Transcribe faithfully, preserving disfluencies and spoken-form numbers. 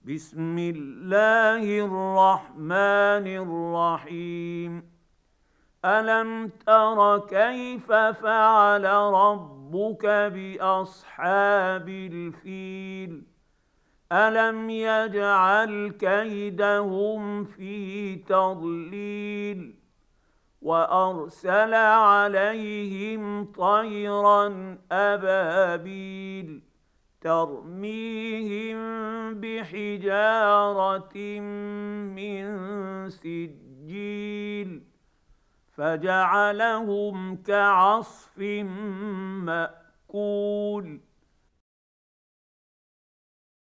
بسم الله الرحمن الرحيم. ألم تر كيف فعل ربك بأصحاب الفيل؟ ألم يجعل كيدهم في تضليل وأرسل عليهم طيرا أبابيل ترميهم بحجارة من سجيل فجعلهم كعصف مأكول.